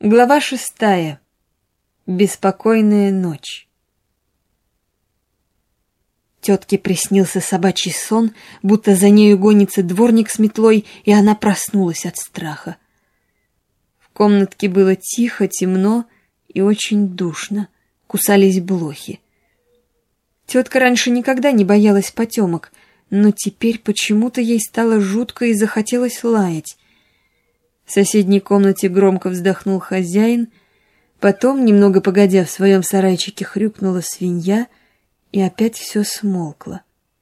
Глава 6. Беспокойная ночь. Тетке приснился собачий сон, будто за нею гонится дворник с метлой, и она проснулась от страха. В комнатке было тихо, темно и очень душно. Кусались блохи. Тетка раньше никогда не боялась потемок, но теперь почему-то ей стало жутко и захотелось лаять. В соседней комнате громко вздохнул хозяин, потом, немного погодя, в своем сарайчике хрюкнула свинья, и опять все смолкло.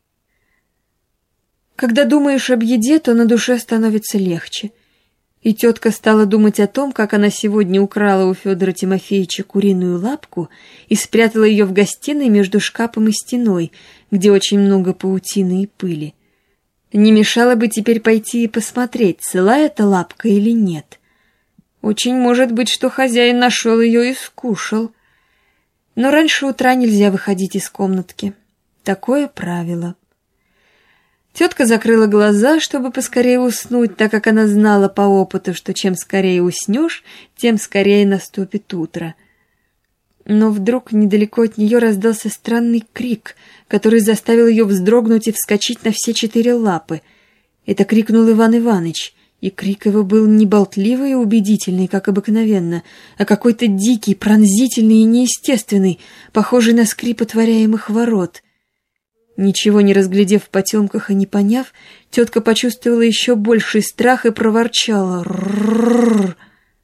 Когда думаешь об еде, то на душе становится легче, и тетка стала думать о том, как она сегодня украла у Федора Тимофеевича куриную лапку и спрятала ее в гостиной между шкафом и стеной, где очень много паутины и пыли. Не мешало бы теперь пойти и посмотреть, цела эта лапка или нет. Очень может быть, что хозяин нашел ее и скушал. Но раньше утра нельзя выходить из комнатки. Такое правило. Тетка закрыла глаза, чтобы поскорее уснуть, так как она знала по опыту, что чем скорее уснешь, тем скорее наступит утро. Но вдруг недалеко от нее раздался странный крик, который заставил ее вздрогнуть и вскочить на все 4 лапы. Это крикнул Иван Иваныч, и крик его был не болтливый и убедительный, как обыкновенно, а какой-то дикий, пронзительный и неестественный, похожий на скрип отворяемых ворот. Ничего не разглядев в потемках и не поняв, тетка почувствовала еще больший страх и проворчала: «Ррррррр».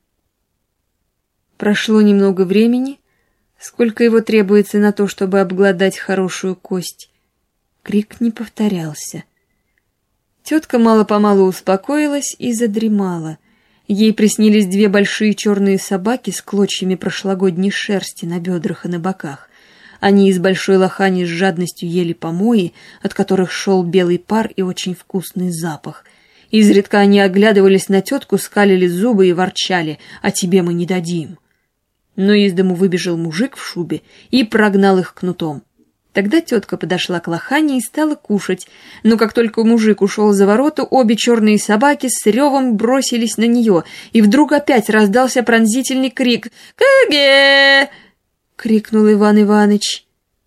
Прошло немного времени, сколько его требуется на то, чтобы обглодать хорошую кость. Крик не повторялся. Тетка мало-помалу успокоилась и задремала. Ей приснились 2 большие черные собаки с клочьями прошлогодней шерсти на бедрах и на боках. Они из большой лохани с жадностью ели помои, от которых шел белый пар и очень вкусный запах. Изредка они оглядывались на тетку, скалили зубы и ворчали: «А тебе мы не дадим». Но из дому выбежал мужик в шубе и прогнал их кнутом. Тогда тетка подошла к лохане и стала кушать, но как только мужик ушел за ворота, обе черные собаки с ревом бросились на нее, и вдруг опять раздался пронзительный крик: «Кэге!» — крикнул Иван Иваныч.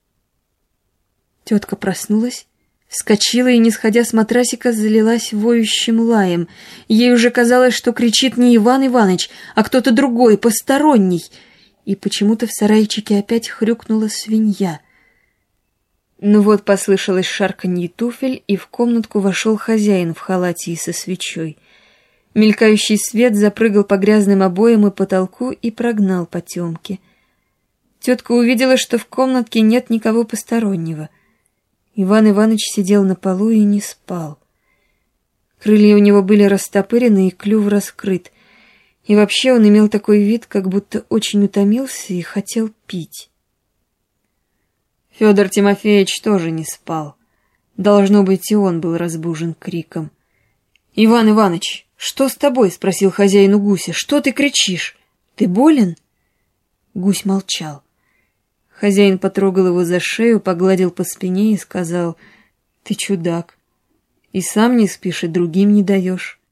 Тетка проснулась, вскочила и, не сходя с матрасика, залилась воющим лаем. Ей уже казалось, что кричит не Иван Иваныч, а кто-то другой, посторонний. И почему-то в сарайчике опять хрюкнула свинья. Ну вот послышалось шарканье туфель, и в комнатку вошел хозяин в халате и со свечой. Мелькающий свет запрыгал по грязным обоям и потолку и прогнал потемки. Тетка увидела, что в комнатке нет никого постороннего. Иван Иваныч сидел на полу и не спал. Крылья у него были растопырены и клюв раскрыт. И вообще он имел такой вид, как будто очень утомился и хотел пить. Федор Тимофеевич тоже не спал. Должно быть, и он был разбужен криком. «Иван Иваныч, что с тобой?» — спросил хозяин у гуся. «Что ты кричишь? Ты болен?» Гусь молчал. Хозяин потрогал его за шею, погладил по спине и сказал: «Ты чудак. И сам не спишь, и другим не даешь.